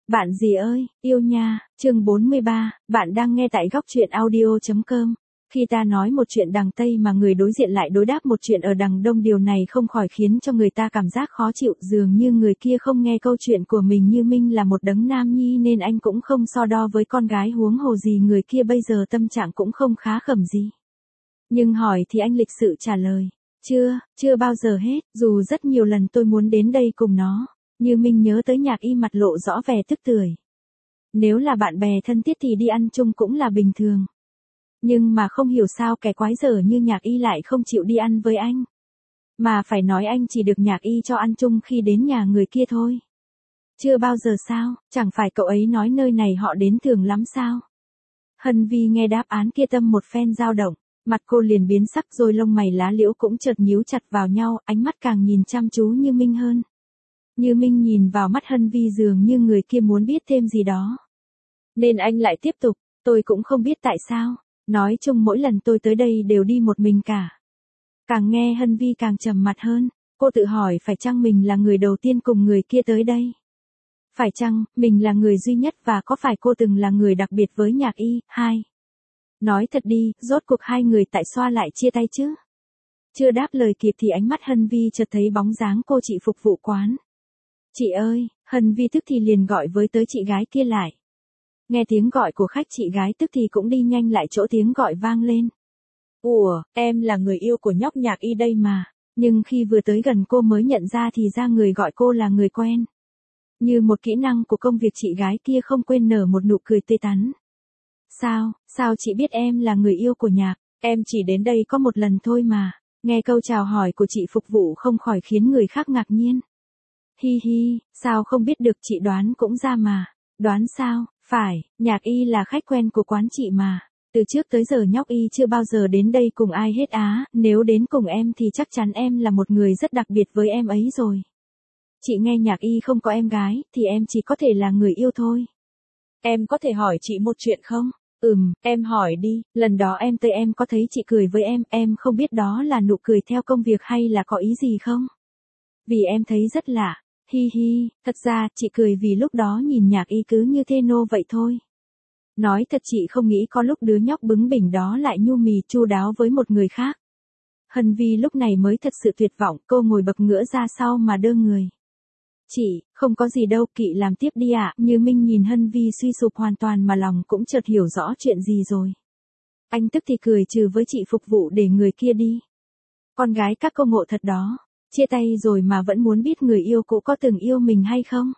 Bạn gì ơi, yêu nha, chương 43, bạn đang nghe tại góc truyện audio.com. Khi ta nói một chuyện đằng Tây mà người đối diện lại đối đáp một chuyện ở đằng Đông, điều này không khỏi khiến cho người ta cảm giác khó chịu, dường như người kia không nghe câu chuyện của mình. Như Minh là một đấng nam nhi nên anh cũng không so đo với con gái, huống hồ gì người kia bây giờ tâm trạng cũng không khá khẩm gì. Nhưng hỏi thì anh lịch sự trả lời, chưa bao giờ hết, dù rất nhiều lần tôi muốn đến đây cùng nó. Như Minh nhớ tới Nhạc Y, mặt lộ rõ vẻ tức tưởi. Nếu là bạn bè thân thiết thì đi ăn chung cũng là bình thường. Nhưng mà không hiểu sao kẻ quái dở như Nhạc Y lại không chịu đi ăn với anh. Mà phải nói anh chỉ được Nhạc Y cho ăn chung khi đến nhà người kia thôi. Chưa bao giờ sao, chẳng phải cậu ấy nói nơi này họ đến thường lắm sao? Hân Vi nghe đáp án kia tâm một phen dao động, mặt cô liền biến sắc, rồi lông mày lá liễu cũng chợt nhíu chặt vào nhau, ánh mắt càng nhìn chăm chú Như Minh hơn. Như Minh nhìn vào mắt Hân Vi, dường như người kia muốn biết thêm gì đó. Nên anh lại tiếp tục, tôi cũng không biết tại sao, nói chung mỗi lần tôi tới đây đều đi một mình cả. Càng nghe Hân Vi càng trầm mặt hơn, cô tự hỏi phải chăng mình là người đầu tiên cùng người kia tới đây? Phải chăng, mình là người duy nhất, và có phải cô từng là người đặc biệt với Nhạc Y? Nói thật đi, rốt cuộc hai người tại sao lại chia tay chứ? Chưa đáp lời kịp thì ánh mắt Hân Vi chợt thấy bóng dáng cô chị phục vụ quán. Chị ơi, Hân Vi tức thì liền gọi với tới chị gái kia lại. Nghe tiếng gọi của khách, chị gái tức thì cũng đi nhanh lại chỗ tiếng gọi vang lên. Ủa, em là người yêu của nhóc Nhạc Y đây mà. Nhưng khi vừa tới gần cô mới nhận ra thì ra người gọi cô là người quen. Như một kỹ năng của công việc, chị gái kia không quên nở một nụ cười tươi tắn. Sao chị biết em là người yêu của Nhạc? Em chỉ đến đây có một lần thôi mà. Nghe câu chào hỏi của chị phục vụ không khỏi khiến người khác ngạc nhiên. Hi, sao không biết được, chị đoán cũng ra mà. Đoán sao? Phải, Nhạc Y là khách quen của quán chị mà. Từ trước tới giờ nhóc Y chưa bao giờ đến đây cùng ai hết á, nếu đến cùng em thì chắc chắn em là một người rất đặc biệt với em ấy rồi. Chị nghe Nhạc Y không có em gái, thì em chỉ có thể là người yêu thôi. Em có thể hỏi chị một chuyện không? Em hỏi đi, lần đó em tới em có thấy chị cười với em không biết đó là nụ cười theo công việc hay là có ý gì không? Vì em thấy rất lạ. Hi, thật ra, chị cười vì lúc đó nhìn Nhạc Y cứ như thê nô vậy thôi. Nói thật, chị không nghĩ có lúc đứa nhóc bướng bỉnh đó lại nhu mì chu đáo với một người khác. Hân Vi lúc này mới thật sự tuyệt vọng, cô ngồi bật ngửa ra sau mà đơ người. Chị, không có gì đâu, chị làm tiếp đi ạ. Như Minh nhìn Hân Vi suy sụp hoàn toàn mà lòng cũng chợt hiểu rõ chuyện gì rồi. Anh tức thì cười trừ với chị phục vụ để người kia đi. Con gái các cô ngộ thật đó. Chia tay rồi mà vẫn muốn biết người yêu cũ có từng yêu mình hay không?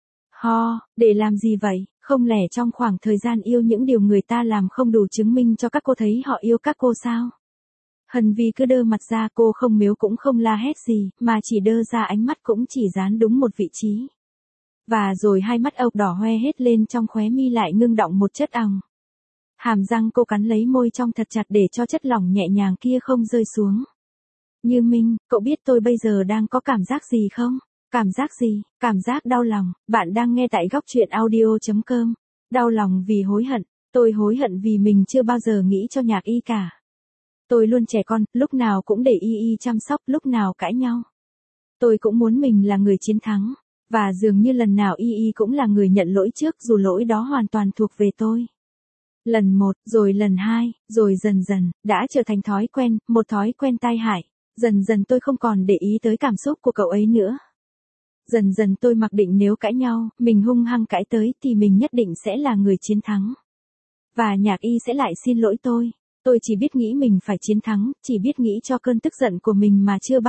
Để làm gì vậy? Không lẽ trong khoảng thời gian yêu những điều người ta làm không đủ chứng minh cho các cô thấy họ yêu các cô sao? Hân Vi cứ đơ mặt ra, cô không miếu cũng không la hét gì, mà chỉ đơ ra ánh mắt cũng chỉ dán đúng một vị trí. Và rồi hai mắt ộc đỏ hoe hết lên, trong khóe mi lại ngưng đọng một chất òng. Hàm răng cô cắn lấy môi trong thật chặt để cho chất lỏng nhẹ nhàng kia không rơi xuống. Như Minh, cậu biết tôi bây giờ đang có cảm giác gì không? Cảm giác gì? Cảm giác đau lòng. Bạn đang nghe tại góc truyện audio.com. Đau lòng vì hối hận. Tôi hối hận vì mình chưa bao giờ nghĩ cho Nhạc Y cả. Tôi luôn trẻ con, lúc nào cũng để Y chăm sóc, lúc nào cãi nhau. Tôi cũng muốn mình là người chiến thắng. Và dường như lần nào Y cũng là người nhận lỗi trước, dù lỗi đó hoàn toàn thuộc về tôi. Lần 1, rồi lần 2, rồi dần dần, đã trở thành thói quen, một thói quen tai hại. Dần dần tôi không còn để ý tới cảm xúc của cậu ấy nữa. Dần dần tôi mặc định nếu cãi nhau, mình hung hăng cãi tới thì mình nhất định sẽ là người chiến thắng. Và Nhạc Y sẽ lại xin lỗi tôi. Tôi chỉ biết nghĩ mình phải chiến thắng, chỉ biết nghĩ cho cơn tức giận của mình mà chưa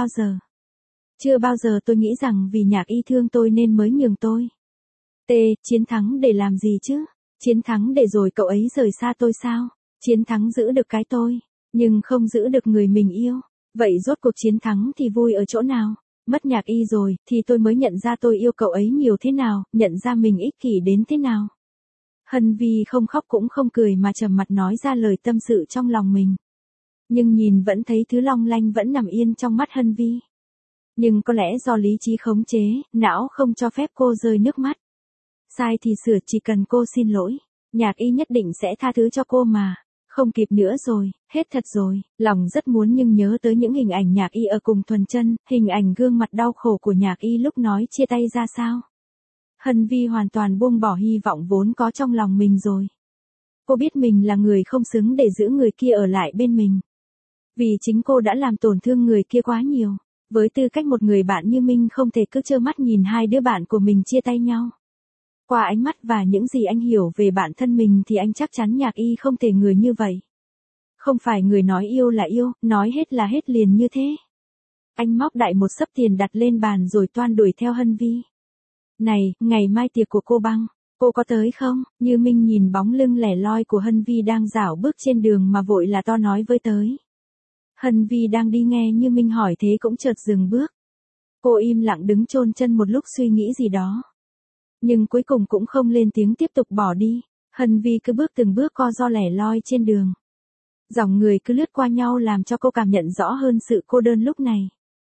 bao giờ tôi nghĩ rằng vì Nhạc Y thương tôi nên mới nhường tôi. Chiến thắng để làm gì chứ? Chiến thắng để rồi cậu ấy rời xa tôi sao? Chiến thắng giữ được cái tôi, nhưng không giữ được người mình yêu. Vậy rốt cuộc chiến thắng thì vui ở chỗ nào? Mất Nhạc Y rồi, thì tôi mới nhận ra tôi yêu cậu ấy nhiều thế nào, nhận ra mình ích kỷ đến thế nào. Hân Vi không khóc cũng không cười mà trầm mặt nói ra lời tâm sự trong lòng mình. Nhưng nhìn vẫn thấy thứ long lanh vẫn nằm yên trong mắt Hân Vi. Nhưng có lẽ do lý trí khống chế, não không cho phép cô rơi nước mắt. Sai thì sửa, chỉ cần cô xin lỗi, Nhạc Y nhất định sẽ tha thứ cho cô mà. Không kịp nữa rồi, hết thật rồi, lòng rất muốn nhưng nhớ tới những hình ảnh Nhạc Y ở cùng Thuần Chân, hình ảnh gương mặt đau khổ của Nhạc Y lúc nói chia tay ra sao. Hân Vi hoàn toàn buông bỏ hy vọng vốn có trong lòng mình rồi. Cô biết mình là người không xứng để giữ người kia ở lại bên mình. Vì chính cô đã làm tổn thương người kia quá nhiều. Với tư cách một người bạn như Minh không thể cứ trơ mắt nhìn hai đứa bạn của mình chia tay nhau. Qua ánh mắt và những gì anh hiểu về bản thân mình thì anh chắc chắn Nhạc Y không thể người như vậy. Không phải người nói yêu là yêu, nói hết là hết liền như thế. Anh móc đại một xấp tiền đặt lên bàn rồi toan đuổi theo Hân Vi. Này, ngày mai tiệc của cô Băng, cô có tới không? Như Minh nhìn bóng lưng lẻ loi của Hân Vi đang rảo bước trên đường mà vội là to nói với tới. Hân Vi đang đi nghe Như Minh hỏi thế cũng chợt dừng bước. Cô im lặng đứng chôn chân một lúc suy nghĩ gì đó. Nhưng cuối cùng cũng không lên tiếng tiếp tục bỏ đi. Hân Vi cứ bước từng bước co ro lẻ loi trên đường. Dòng người cứ lướt qua nhau làm cho cô cảm nhận rõ hơn sự cô đơn lúc này.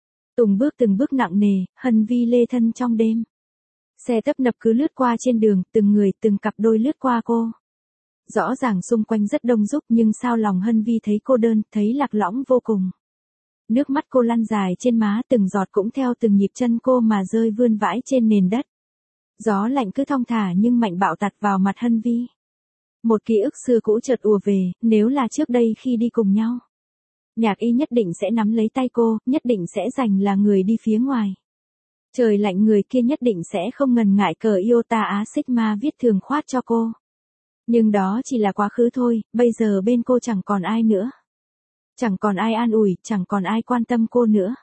Từng bước nặng nề, Hân Vi lê thân trong đêm. Xe tấp nập cứ lướt qua trên đường, từng người từng cặp đôi lướt qua cô. Rõ ràng xung quanh rất đông đúc nhưng sao lòng Hân Vi thấy cô đơn, thấy lạc lõng vô cùng. Nước mắt cô lăn dài trên má từng giọt cũng theo từng nhịp chân cô mà rơi vươn vãi trên nền đất. Gió lạnh cứ thong thả nhưng mạnh bạo tạt vào mặt Hân Vi. Một ký ức xưa cũ chợt ùa về, nếu là trước đây khi đi cùng nhau. Nhạc Y nhất định sẽ nắm lấy tay cô, nhất định sẽ giành là người đi phía ngoài. Trời lạnh người kia nhất định sẽ không ngần ngại cờ Iota Á Sigma viết thường khoát cho cô. Nhưng đó chỉ là quá khứ thôi, bây giờ bên cô chẳng còn ai nữa. Chẳng còn ai an ủi, chẳng còn ai quan tâm cô nữa.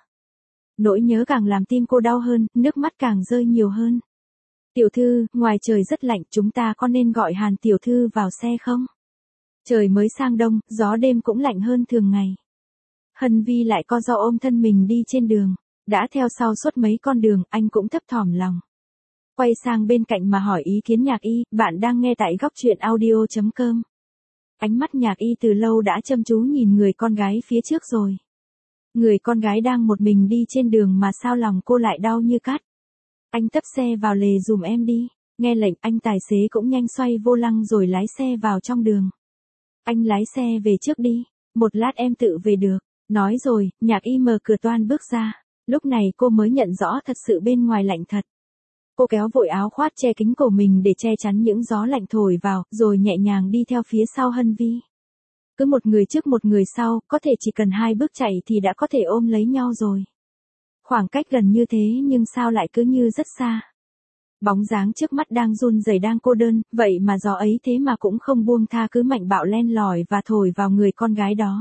Nỗi nhớ càng làm tim cô đau hơn, nước mắt càng rơi nhiều hơn. Tiểu thư, ngoài trời rất lạnh, chúng ta có nên gọi Hàn tiểu thư vào xe không? Trời mới sang đông, gió đêm cũng lạnh hơn thường ngày. Hân Vi lại co ro ôm thân mình đi trên đường. Đã theo sau suốt mấy con đường, anh cũng thấp thỏm lòng. Quay sang bên cạnh mà hỏi ý kiến Nhạc Y, bạn đang nghe tại góc truyện audio.com. Ánh mắt Nhạc Y từ lâu đã chăm chú nhìn người con gái phía trước rồi. Người con gái đang một mình đi trên đường mà sao lòng cô lại đau như cắt. Anh tấp xe vào lề dùm em đi. Nghe lệnh anh tài xế cũng nhanh xoay vô lăng rồi lái xe vào trong đường. Anh lái xe về trước đi, một lát em tự về được. Nói rồi, Nhạc Y mở cửa toan bước ra. Lúc này cô mới nhận rõ thật sự bên ngoài lạnh thật. Cô kéo vội áo khoác che kính cổ mình để che chắn những gió lạnh thổi vào, rồi nhẹ nhàng đi theo phía sau Hân Vi. Cứ một người trước một người sau, có thể chỉ cần 2 bước chạy thì đã có thể ôm lấy nhau rồi. Khoảng cách gần như thế nhưng sao lại cứ như rất xa. Bóng dáng trước mắt đang run rẩy đang cô đơn, vậy mà gió ấy thế mà cũng không buông tha cứ mạnh bạo len lỏi và thổi vào người con gái đó.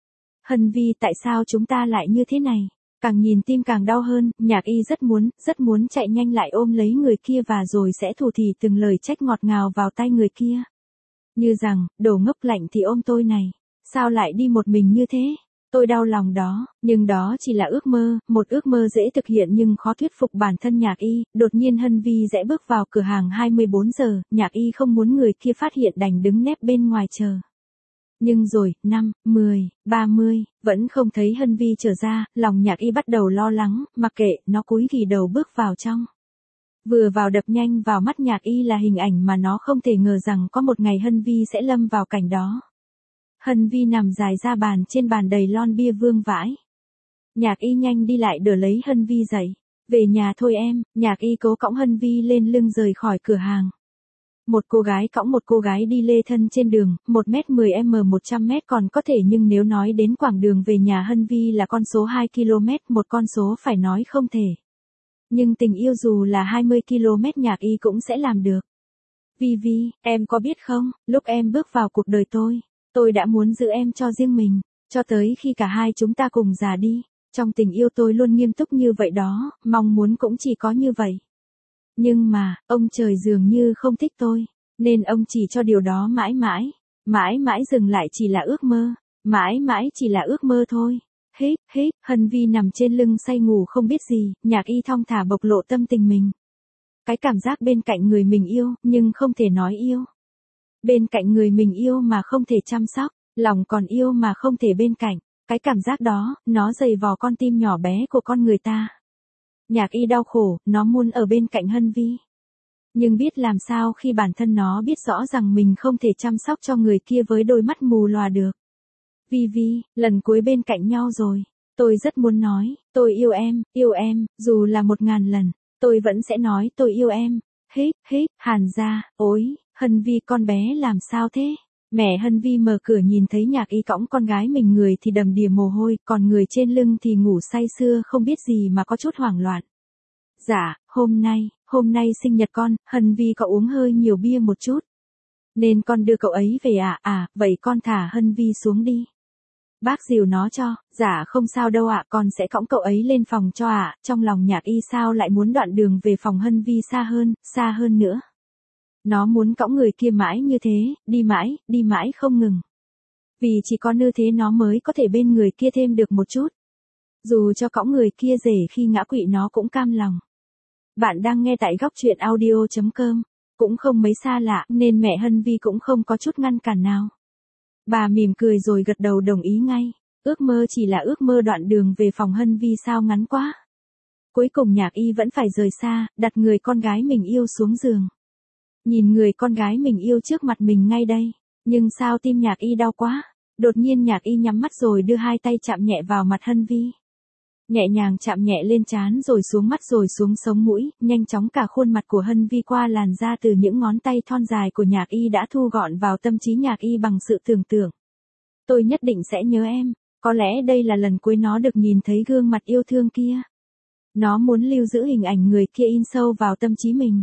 Hân Vi, tại sao chúng ta lại như thế này? Càng nhìn tim càng đau hơn, Nhạc Y rất muốn chạy nhanh lại ôm lấy người kia và rồi sẽ thủ thỉ từng lời trách ngọt ngào vào tai người kia. Như rằng, đồ ngốc lạnh thì ôm tôi này, sao lại đi một mình như thế? Tôi đau lòng đó, nhưng đó chỉ là ước mơ, một ước mơ dễ thực hiện nhưng khó thuyết phục bản thân Nhạc Y. Đột nhiên Hân Vi rẽ bước vào cửa hàng 24 giờ, Nhạc Y không muốn người kia phát hiện đành đứng nép bên ngoài chờ. Nhưng rồi, 5, 10, 30, vẫn không thấy Hân Vi trở ra, lòng Nhạc Y bắt đầu lo lắng, mặc kệ, nó cúi ghi đầu bước vào trong. Vừa vào đập nhanh vào mắt Nhạc Y là hình ảnh mà nó không thể ngờ rằng có một ngày Hân Vi sẽ lâm vào cảnh đó. Hân Vi nằm dài ra bàn trên bàn đầy lon bia vương vãi. Nhạc Y nhanh đi lại đỡ lấy Hân Vi dậy. Về nhà thôi em, Nhạc Y cố cõng Hân Vi lên lưng rời khỏi cửa hàng. Một cô gái cõng một cô gái đi lê thân trên đường, 1m10m 100m còn có thể nhưng nếu nói đến quãng đường về nhà Hân Vi là con số 2 km, một con số phải nói không thể. Nhưng tình yêu dù là 20 km Nhạc Y cũng sẽ làm được. Vi Vi, em có biết không, lúc em bước vào cuộc đời tôi đã muốn giữ em cho riêng mình, cho tới khi cả hai chúng ta cùng già đi. Trong tình yêu tôi luôn nghiêm túc như vậy đó, mong muốn cũng chỉ có như vậy. Nhưng mà, ông trời dường như không thích tôi, nên ông chỉ cho điều đó mãi mãi dừng lại chỉ là ước mơ, mãi mãi chỉ là ước mơ thôi. Hít, Hân Vi nằm trên lưng say ngủ không biết gì, Nhạc Y thong thả bộc lộ tâm tình mình. Cái cảm giác bên cạnh người mình yêu, nhưng không thể nói yêu. Bên cạnh người mình yêu mà không thể chăm sóc, lòng còn yêu mà không thể bên cạnh. Cái cảm giác đó, nó dày vò con tim nhỏ bé của con người ta. Nhạc Y đau khổ, nó muốn ở bên cạnh Hân Vi. Nhưng biết làm sao khi bản thân nó biết rõ rằng mình không thể chăm sóc cho người kia với đôi mắt mù lòa được. Vi, lần cuối bên cạnh nhau rồi. Tôi rất muốn nói, tôi yêu em, dù là 1000 lần. Tôi vẫn sẽ nói tôi yêu em. hít, Hàn gia, ối, Hân Vi con bé làm sao thế? Mẹ Hân Vi mở cửa nhìn thấy Nhạc Y cõng con gái mình, người thì đầm đìa mồ hôi, còn người trên lưng thì ngủ say sưa không biết gì mà có chút hoảng loạn. Dạ, hôm nay sinh nhật con, Hân Vi có uống hơi nhiều bia một chút. Nên con đưa cậu ấy về à, vậy con thả Hân Vi xuống đi. Bác dìu nó cho, dạ không sao đâu ạ, con sẽ cõng cậu ấy lên phòng cho ạ. Trong lòng Nhạc Y sao lại muốn đoạn đường về phòng Hân Vi xa hơn nữa. Nó muốn cõng người kia mãi như thế, đi mãi không ngừng. Vì chỉ có như thế nó mới có thể bên người kia thêm được một chút. Dù cho cõng người kia rể khi ngã quỵ nó cũng cam lòng. Bạn đang nghe tại góc truyện audio.com. Cũng không mấy xa lạ nên mẹ Hân Vi cũng không có chút ngăn cản nào. Bà mỉm cười rồi gật đầu đồng ý ngay. Ước mơ chỉ là ước mơ, đoạn đường về phòng Hân Vi sao ngắn quá. Cuối cùng Nhạc Y vẫn phải rời xa, đặt người con gái mình yêu xuống giường. Nhìn người con gái mình yêu trước mặt mình ngay đây. Nhưng sao tim Nhạc Y đau quá. Đột nhiên Nhạc Y nhắm mắt rồi đưa hai tay chạm nhẹ vào mặt Hân Vi. Nhẹ nhàng chạm nhẹ lên trán rồi xuống mắt rồi xuống sống mũi, nhanh chóng cả khuôn mặt của Hân Vi qua làn da từ những ngón tay thon dài của Nhạc Y đã thu gọn vào tâm trí Nhạc Y bằng sự tưởng tượng. Tôi nhất định sẽ nhớ em, có lẽ đây là lần cuối nó được nhìn thấy gương mặt yêu thương kia. Nó muốn lưu giữ hình ảnh người kia in sâu vào tâm trí mình.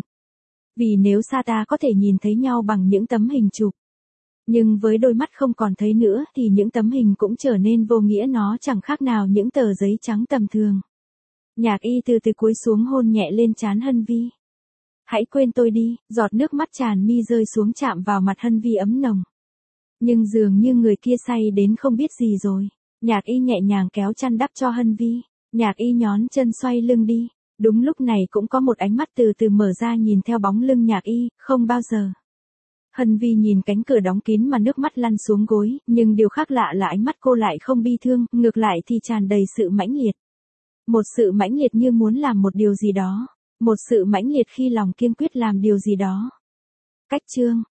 Vì nếu xa ta có thể nhìn thấy nhau bằng những tấm hình chụp. Nhưng với đôi mắt không còn thấy nữa thì những tấm hình cũng trở nên vô nghĩa, nó chẳng khác nào những tờ giấy trắng tầm thường. Nhạc Y từ từ cúi xuống hôn nhẹ lên trán Hân Vi. Hãy quên tôi đi, giọt nước mắt tràn mi rơi xuống chạm vào mặt Hân Vi ấm nồng. Nhưng dường như người kia say đến không biết gì rồi. Nhạc Y nhẹ nhàng kéo chăn đắp cho Hân Vi. Nhạc Y nhón chân xoay lưng đi. Đúng lúc này cũng có một ánh mắt từ từ mở ra nhìn theo bóng lưng Nhạc Y, không bao giờ. Hân Vi nhìn cánh cửa đóng kín mà nước mắt lăn xuống gối, nhưng điều khác lạ là ánh mắt cô lại không bi thương, ngược lại thì tràn đầy sự mãnh liệt. Một sự mãnh liệt như muốn làm một điều gì đó. Một sự mãnh liệt khi lòng kiên quyết làm điều gì đó. Cách chương